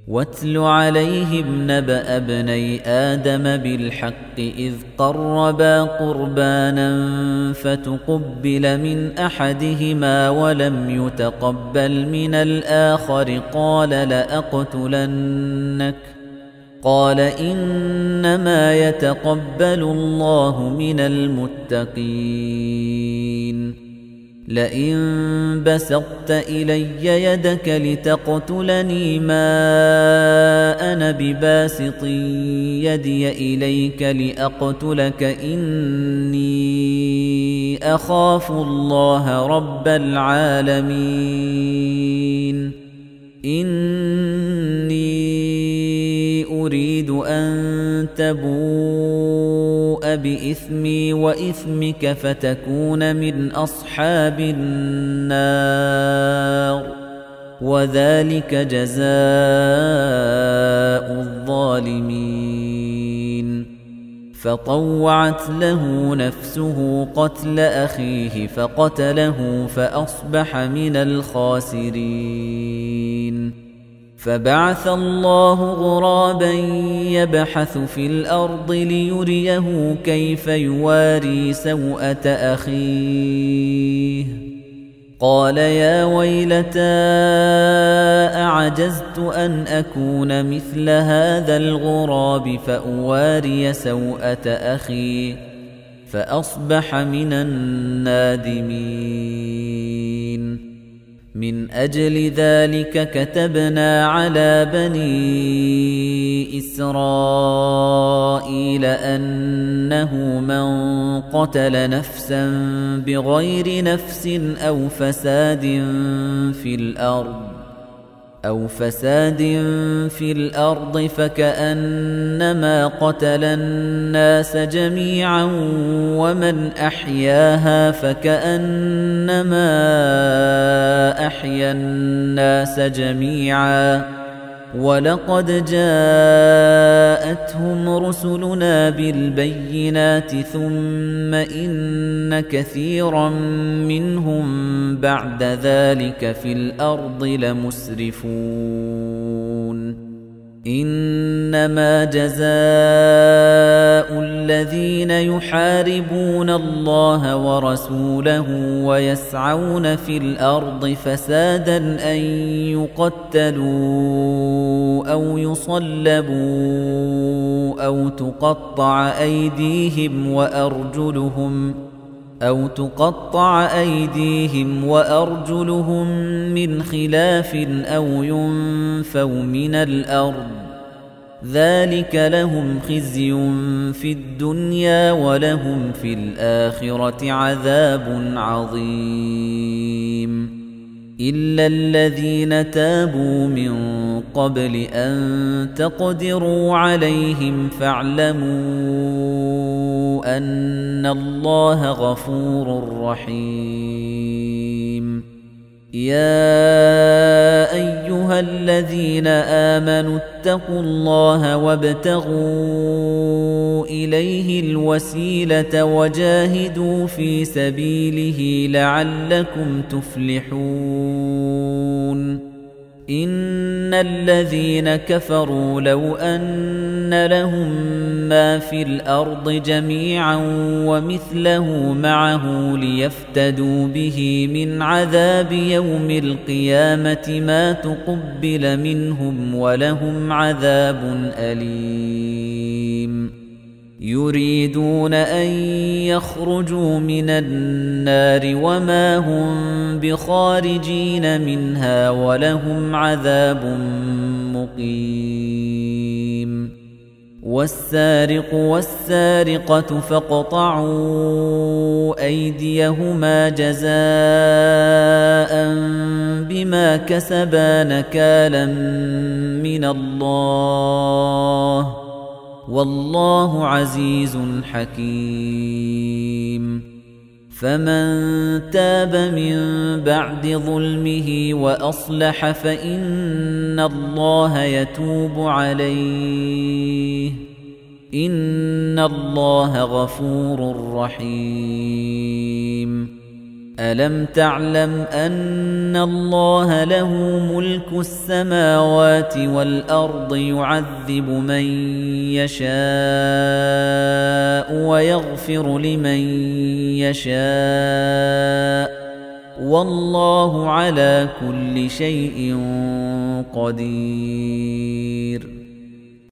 واتل عليهم نبأ ابني آدم بالحق إذ قربا قربانا فتقبل من أحدهما ولم يتقبل من الآخر قال لأقتلنك قال إنما يتقبل الله من المتقين لئن بسطت إلي يدك لتقتلني ما أنا بباسط يدي إليك لأقتلك إني أخاف الله رب العالمين إني أريد أن تبوء بإثمي وإثمك فتكون من أصحاب النار وذلك جزاء الظالمين فطوعت له نفسه قتل أخيه فقتله فأصبح من الخاسرين فبعث الله غرابا يبحث في الأرض ليريه كيف يواري سوءة أخيه قال يا ويلتى أعجزت أن أكون مثل هذا الغراب فأواري سوءة أخي فأصبح من النادمين من أجل ذلك كتبنا على بني إسرائيل أنه من قتل نفسا بغير نفس أو فساد في الأرض فكأنما قتل الناس جميعا ومن أحياها فكأنما أحيا الناس جميعا ولقد جاءتهم رسلنا بالبينات ثم إن كثيرا منهم بعد ذلك في الأرض لمسرفون إنما جزاء الذين يحاربون الله ورسوله ويسعون في الأرض فسادا أن يقتلوا أو يصلبوا أو تقطع أيديهم وأرجلهم من خلاف أو ينفوا من الأرض ذلك لهم خزي في الدنيا ولهم في الآخرة عذاب عظيم إلا الذين تابوا من قبل أن تقدروا عليهم فاعلموا أن الله غفور رحيم يا أيها الذين آمنوا اتقوا الله وابتغوا إليه الوسيلة وجاهدوا في سبيله لعلكم تفلحون إن الذين كفروا لو أن لهم ما في الأرض جميعا ومثله معه ليفتدوا به من عذاب يوم القيامة ما تقبل منهم ولهم عذاب أليم يريدون أن يخرجوا من النار وما هم بخارجين منها ولهم عذاب مقيم والسارق والسارقة فاقطعوا أيديهما جزاء بما كسبا نكالا من الله والله عزيز حكيم فمن تاب من بعد ظلمه وأصلح فإن الله يتوب عليه إن الله غفور رحيم أَلَمْ تَعْلَمْ أَنَّ اللَّهَ لَهُ مُلْكُ السَّمَاوَاتِ وَالْأَرْضِ يُعَذِّبُ مَن يَشَاءُ وَيَغْفِرُ لِمَن يَشَاءُ وَاللَّهُ عَلَى كُلِّ شَيْءٍ قَدِيرٌ